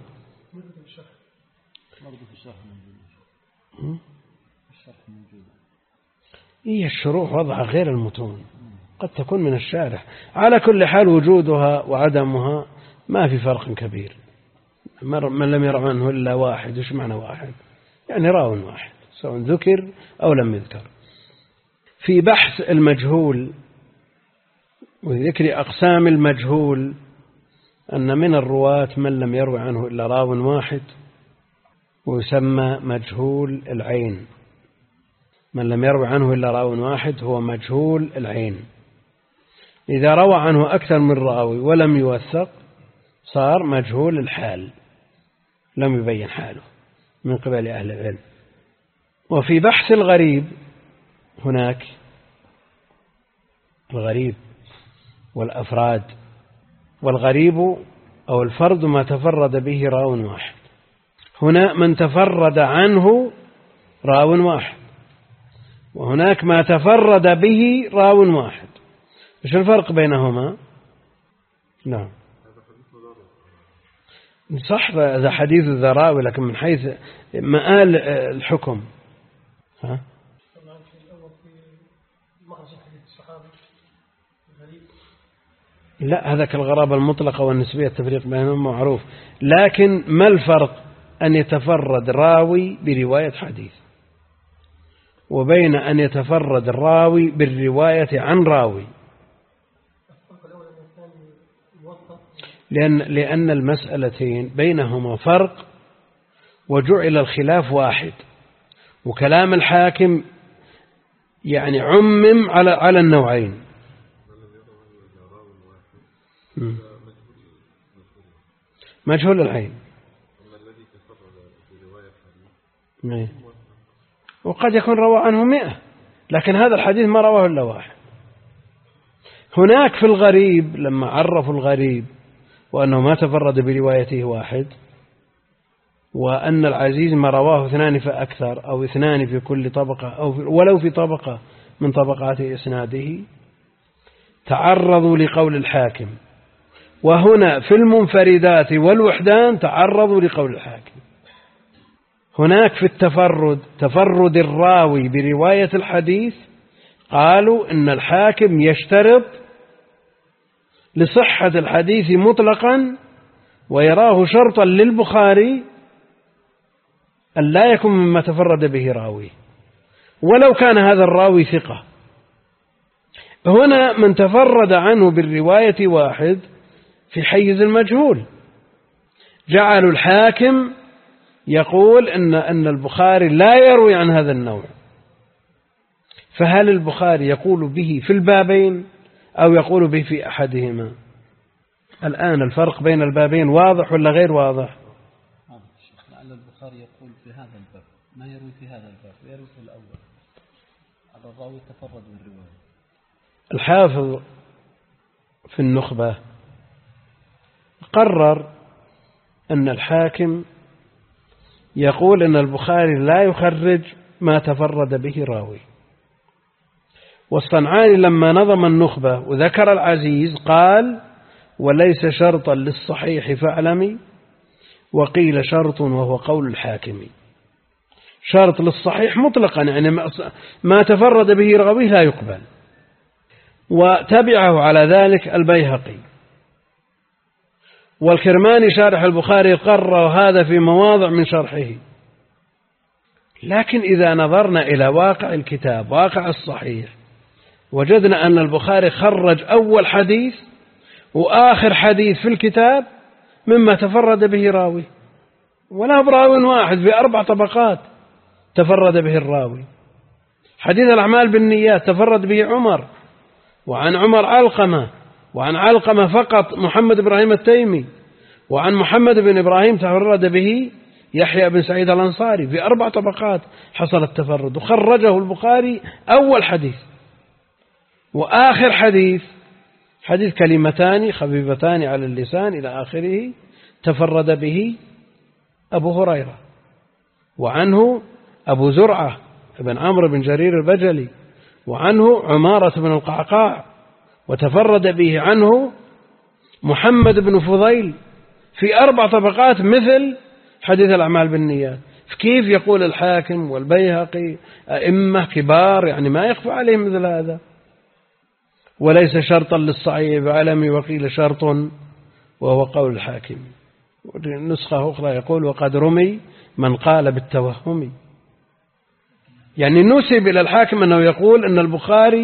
هي الشروح وضعها غير المتون، قد تكون من الشارح. على كل حال وجودها وعدمها ما في فرق كبير. من لم يروي عنه إلا واحد، وش معنى واحد؟ يعني راو واحد سواء ذكر أو لم يذكر. في بحث المجهول وذكر أقسام المجهول أن من الرواة من لم يروي عنه إلا راو واحد ويسمى مجهول العين. من لم يروي عنه إلا راو واحد هو مجهول العين. إذا روى عنه أكثر من راوي ولم يوثق صار مجهول الحال، لم يبين حاله من قبل أهل العلم. وفي بحث الغريب هناك الغريب والأفراد. والغريب أو الفرد ما تفرد به راو واحد. هنا من تفرد عنه راو واحد، وهناك ما تفرد به راو واحد. إيش الفرق بينهما؟ نعم صح، هذا حديث الذراوي، لكن من حيث مآل الحكم ها؟ لا، هذا كالغرابة المطلقة والنسبية، التفريق بينهم معروف. لكن ما الفرق أن يتفرد راوي برواية حديث وبين أن يتفرد الراوي بالرواية عن راوي؟ لأن المسألتين بينهما فرق وجعل الخلاف واحد، وكلام الحاكم يعني عمم على النوعين. مجهول العين، وقد يكون روى عنه 100، لكن هذا الحديث ما رواه إلا واحد. هناك في الغريب لما عرفوا الغريب وأنه ما تفرد بروايته واحد، وأن العزيز ما رواه 2 فأكثر أو 2 في كل طبقة أو ولو في طبقة من طبقات إسناده، تعرضوا لقول الحاكم. وهنا في المنفردات والوحدان تعرضوا لقول الحاكم. هناك في تفرد الراوي برواية الحديث قالوا إن الحاكم يشترط لصحة الحديث مطلقا ويراه شرطا للبخاري أن لا يكون مما تفرد به راوي ولو كان هذا الراوي ثقة. هنا من تفرد عنه بالرواية واحد في حيز المجهول، جعلوا الحاكم يقول أن البخاري لا يروي عن هذا النوع. فهل البخاري يقول به في البابين أو يقول به في أحدهما؟ الآن الفرق بين البابين واضح ولا غير واضح؟ لعل البخاري يقول في هذا الباب ما يروي في هذا الباب ويروي في الأول على الراوي تفرد بالرواية. الحافظ في النخبة قرر أن الحاكم يقول أن البخاري لا يخرج ما تفرد به راوي. والصنعاني لما نظم النخبة وذكر العزيز قال: وليس شرطا للصحيح فاعلمي، وقيل شرط وهو قول الحاكم. شرط للصحيح مطلقا، يعني ما تفرد به راوي لا يقبل. وتبعه على ذلك البيهقي. والكرماني شارح البخاري قرر هذا في مواضع من شرحه. لكن إذا نظرنا إلى واقع الكتاب، واقع الصحيح، وجدنا أن البخاري خرج أول حديث وآخر حديث في الكتاب مما تفرد به راوي، ولا براوي واحد، في 4 طبقات تفرد به الراوي. حديث الأعمال بالنيات تفرد به عمر، وعن عمر علقمة، وعن علقمة فقط محمد إبراهيم التيمي، وعن محمد بن إبراهيم تفرد به يحيى بن سعيد الأنصاري. في 4 طبقات حصل التفرد، وخرجه البخاري أول حديث، وآخر حديث حديث كلمتان خفيفتان على اللسان إلى آخره تفرد به أبو هريرة، وعنه أبو زرعة بن عمرو بن جرير البجلي، وعنه عمارة بن القعقاع، وتفرد به عنه محمد بن فضيل. في 4 طبقات مثل حديث الأعمال بالنيات. كيف يقول الحاكم والبيهقي أئمة كبار يعني ما يخفى عليهم مثل هذا؟ وليس شرطا للصحيح فاعلمي، وقيل شرط وهو قول الحاكم. نسخة أخرى يقول: وقد رمي من قال بالتوهم. يعني نسب إلى الحاكم أنه يقول أن البخاري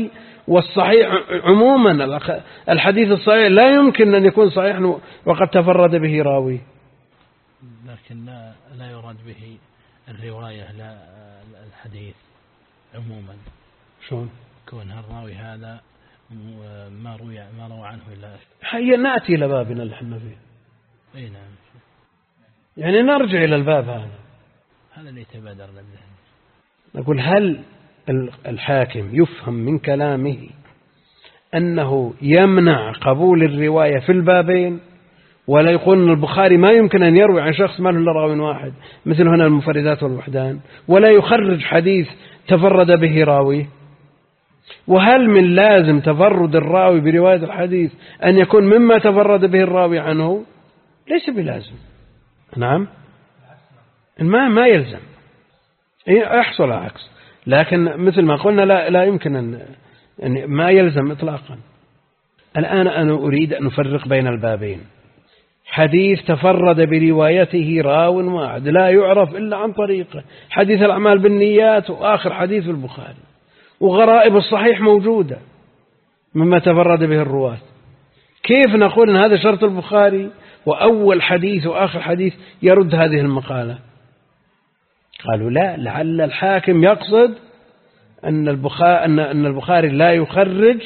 والصحيح عموما الحديث الصحيح لا يمكن أن يكون صحيح وقد تفرد به راوي. لكن لا يراد به الرواية، لا الحديث عموما. شلون؟ كون الراوي هذا ما روى عنه إلا هيا نأتي إلى بابنا اللي احنا فيه. أي نعم. يعني نرجع إلى الباب هذا اللي يتبادر للذهن. نقول هل الحاكم يفهم من كلامه أنه يمنع قبول الرواية في البابين، ولا يقول أن البخاري ما يمكن أن يروي عن شخص ما له إلا راوي واحد مثل هنا المفردات والوحدان، ولا يخرج حديث تفرد به راوي؟ وهل من لازم تفرد الراوي برواية الحديث أن يكون مما تفرد به الراوي عنه؟ ليس بلازم. نعم، ما يلزم، يحصل العكس، لكن مثل ما قلنا لا يمكن أن ما يلزم إطلاقا. الآن أنا أريد أن نفرق بين البابين. حديث تفرد بروايته راو واحد لا يعرف إلا عن طريقه، حديث الأعمال بالنيات وآخر حديث في البخاري، وغرائب الصحيح موجودة مما تفرد به الرواة. كيف نقول أن هذا شرط البخاري وأول حديث وآخر حديث يرد هذه المقالة؟ قالوا لا، لعل الحاكم يقصد أن البخاري لا يخرج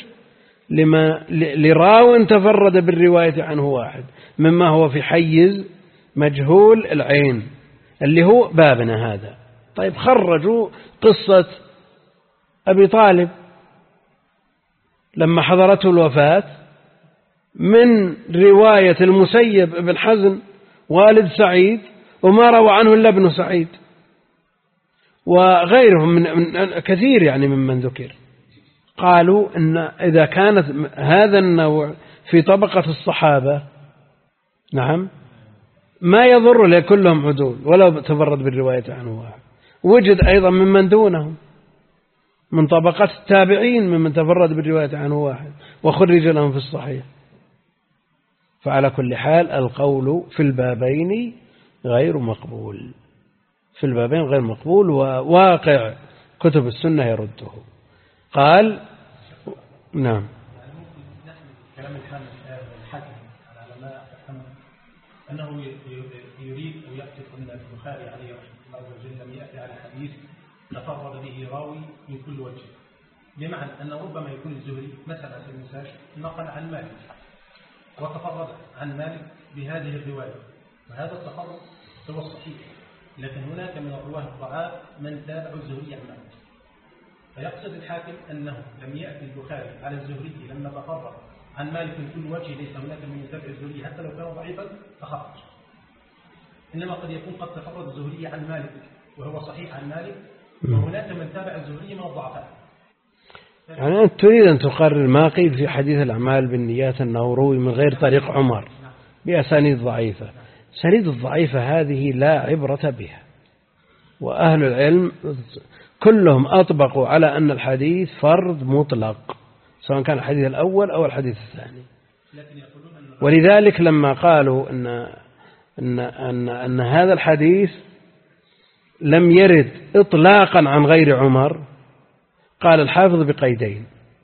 لراو تفرد بالرواية عنه واحد مما هو في حيز مجهول العين اللي هو بابنا هذا. طيب خرجوا قصة أبي طالب لما حضرته الوفاة من رواية المسيب بن حزن والد سعيد، وما روى عنه إلا ابن سعيد وغيرهم من كثير يعني ممن ذكر. قالوا إن إذا كانت هذا النوع في طبقة الصحابة نعم ما يضر لكلهم عدول ولا تفرد بالرواية عنه واحد. وجد أيضا ممن دونهم من طبقة التابعين ممن تفرد بالرواية عنه واحد وخرج لهم في الصحيح. فعلى كل حال القول في البابين غير مقبول، في البابين غير مقبول، وواقع كتب السنة يرده. قال نعم. كلام الحاكم العلماء أنه يريد أن يكتب أن البخاري عليه رحمه الله عز وجل لم يأتي على حديث تفرد به راوي من كل وجه، بمعنى أن ربما يكون الزهري مثلا على سبيل المثال نقل عن مالك وتفرد عن مالك بهذه الرواية، وهذا التفرد هو الصحيح، لكن هناك من الرواه الضعاف من تابع الزهري عن مالك. فيقصد الحاكم أنه لم يأتي البخاري على الزهري لما تفرد عن مالك من كل وجه، ليس هناك من يتابع الزهري حتى لو كان ضعيفا فخرج، إنما قد يكون قد تفرد الزهري عن مالك وهو صحيح عن مالك، وهناك من تابع الزهري من الضعفاء. يعني أنت تريد أن تقرر ما قيل في حديث الأعمال بالنيات أنه روي من غير طريق عمر بأسانيد ضعيفة. الأسانيد الضعيفة هذه لا عبرة بها، وأهل العلم كلهم أطبقوا على أن الحديث فرد مطلق سواء كان الحديث الأول أو الحديث الثاني. ولذلك لما قالوا أن هذا الحديث لم يرد إطلاقا عن غير عمر، قال الحافظ بقيدين: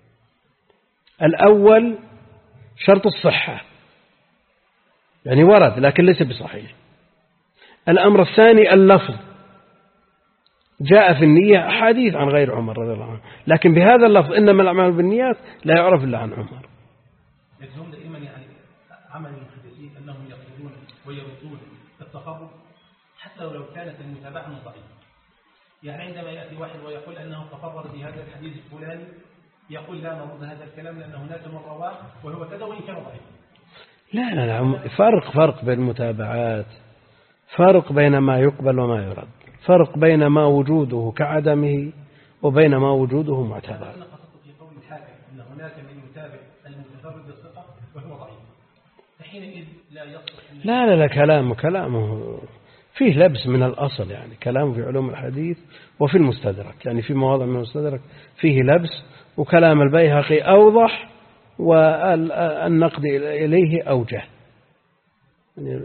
الأول شرط الصحة، يعني ورد لكن ليس بصحيح. الأمر الثاني اللفظ، جاء في النية أحاديث عن غير عمر رضي الله عنه، لكن بهذا اللفظ إنما الأعمال بالنيات لا يعرف إلا عن عمر. لكن هم دائما يعني عمل المحدثين أنهم يقولون ويردون التفرد حتى ولو كانت المتابعة ضعيفة. يعني عندما يأتي واحد ويقول أنه تفرد بهذا الحديث الفلاني، يقول لا نرد هذا الكلام لأن هناك من رواه وهو كذا وإن كان ضعيف. لا فرق بين المتابعات، فرق بين ما يقبل وما يرد، فرق بين ما وجوده كعدمه وبين ما وجوده معتبر. أنا قصدت في قول الحاكم أن هناك من يتابع المتفرد بالثقة وهو ضعيف، فحينئذ لا يصح. لا كلامه فيه لبس من الأصل، يعني كلامه في علوم الحديث وفي المستدرك، يعني في مواضع من المستدرك فيه لبس، وكلام البيهقي أوضح والنقد إليه أوجه. يعني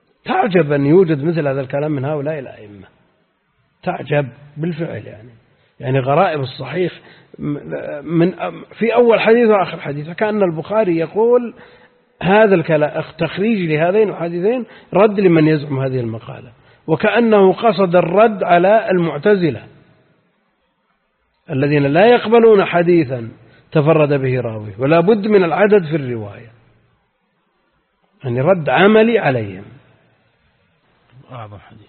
تعجب أن يوجد مثل هذا الكلام من هؤلاء الأئمة، تعجب بالفعل يعني. يعني غرائب الصحيح من في أول حديث وآخر حديث، كأن البخاري يقول هذا الكلام تخريج لهذين الحديثين رد لمن يزعم هذه المقالة، وكأنه قصد الرد على المعتزلة الذين لا يقبلون حديثا تفرد به راوي ولا بد من العدد في الرواية، يعني رد عملي عليهم. أعظم حديث.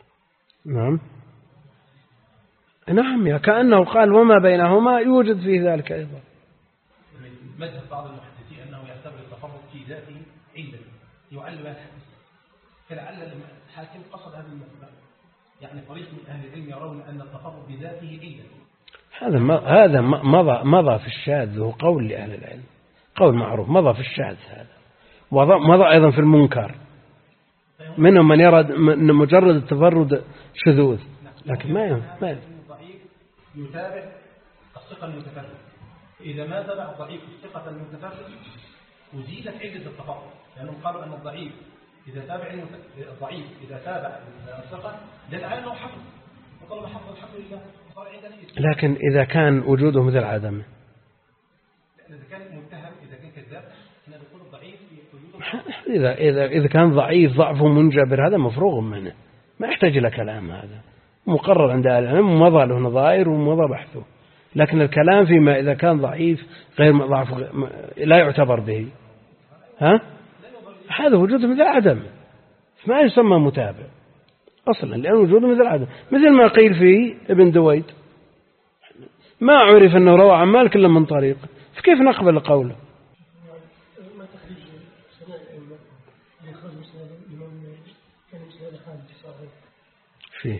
نعم كأنه قال وما بينهما يوجد في ذلك أيضا. مذهب بعض المحدثين أنه يعتبر التفرد في ذاته علة يعلم الحديث، فلعل الحاكم قصد هذا المذهب، يعني فريق من أهل العلم يرون أن التفرد بذاته علة. هذا مضى في الشاذ، وهو قول لأهل العلم، قول معروف مضى في الشاذ هذا، ومضى أيضا في المنكر، منهم من يرى أن مجرد التفرد شذوذ، لكن ما الضعيف يتابع الثقة المتفرد، إذا ما تبع الضعيف الثقة المتفرد وزيدت عدة التفرد، لأنهم قالوا أن الضعيف إذا تابع الضعيف إذا تابع الثقة دل على أنه حفظ، وطالما حفظ الحمد لله صار عندنا. لكن إذا كان وجوده مثل عدمه، إذا كان متهم إذا كان كذاب احنا نقول الضعيف في وجوده. إذا كان ضعيف ضعفه منجبر هذا مفروغ منه، ما يحتاج إلى كلام، هذا مقرر عند أهل العلم ومضى له نظائر ومضى بحثه. لكن الكلام فيما إذا كان ضعيف غير ضعف لا يعتبر به، هذا وجوده مثل عدم، ما يسمى متابع أصلا، لأن وجوده مثل عدم، مثل ما قيل في ابن دويد ما عرف أنه روى عن مالك إلا من طريق، فكيف نقبل قوله؟ فيه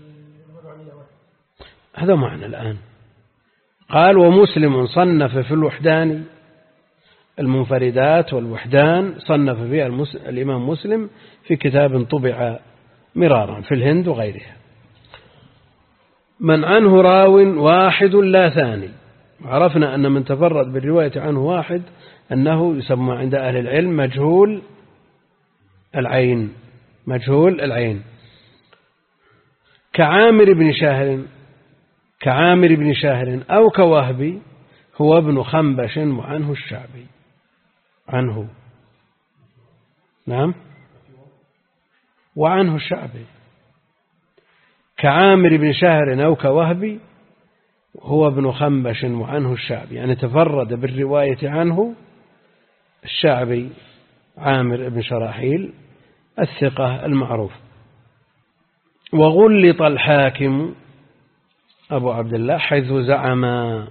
هذا معنى الآن. قال ومسلم صنف في الوحدان، المنفردات والوحدان صنف فيها الإمام مسلم في كتاب طبع مرارا في الهند وغيرها. من عنه راو واحد لا ثاني، عرفنا أن من تفرد بالرواية عنه واحد أنه يسمى عند أهل العلم مجهول العين، مجهول العين، كعامر بن شاهر أو كوهبي هو ابن خنبش وعنه الشعبي، عنه نعم وعنه الشعبي، كعامر بن شاهر أو كوهبي هو ابن خنبش وعنه الشعبي، يعني تفرد بالرواية عنه الشعبي عامر بن شراحيل الثقة المعروف. وغلط الحاكم أبو عبد الله حيث زعم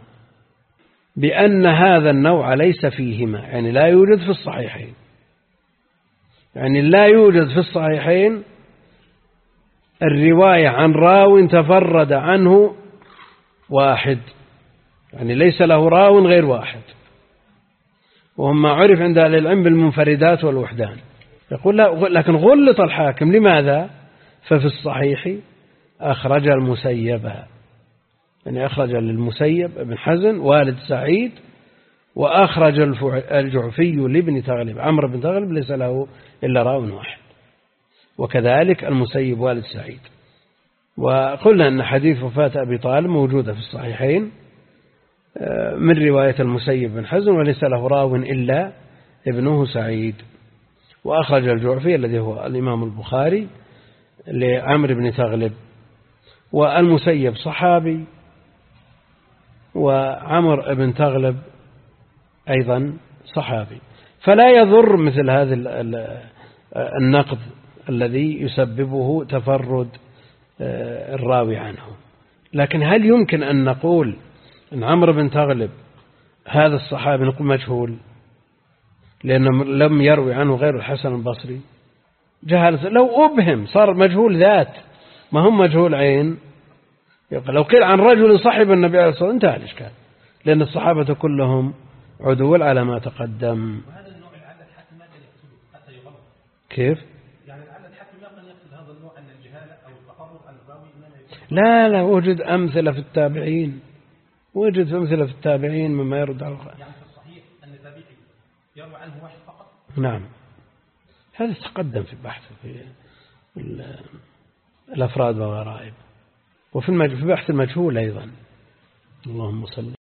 بأن هذا النوع ليس فيهما، يعني لا يوجد في الصحيحين، يعني لا يوجد في الصحيحين الرواية عن راو تفرد عنه واحد، يعني ليس له راو غير واحد، وهم ما عرف عند أهل العلم بالمنفردات والوحدان. يقول لا، لكن غلط الحاكم، لماذا؟ ففي الصحيح أخرج المسيب، يعني أخرج للمسيب ابن حزن والد سعيد، وأخرج الجعفي لابن تغلب، عمرو بن تغلب ليس له إلا راو واحد، وكذلك المسيب والد سعيد. وقلنا أن حديث وفاة أبي طالب موجودة في الصحيحين من رواية المسيب بن حزن وليس له راو إلا ابنه سعيد. وأخرج الجعفي الذي هو الإمام البخاري لعمرو بن تغلب، والمسيب صحابي، وعمر بن تغلب أيضا صحابي، فلا يضر مثل هذا النقد الذي يسببه تفرد الراوي عنه. لكن هل يمكن أن نقول أن عمرو بن تغلب هذا الصحابي نقول مجهول لأنه لم يروي عنه غير الحسن البصري؟ جهالة. لو أبهم صار مجهول ذات، ما هم مجهول عين. لو قيل عن رجل صاحب النبي عليه الصلاة والسلام انتهى الإشكال، لأن الصحابة كلهم عدول على ما تقدم. وهذا النوع لعل الحاكم ما كان يقصده حتى يغلط. كيف؟ يعني لعل الحاكم ما كان يقصد هذا النوع أن الجهالة أو التفرد عن الراوي. لا وجد أمثلة في التابعين، وجد أمثلة في التابعين مما يرد على الغالب. يعني في الصحيح أن التابعي يروي عنه واحد فقط. نعم، هذا تقدم في البحث في الأفراد والغرائب، وفي بحث المجهول أيضا اللهم صل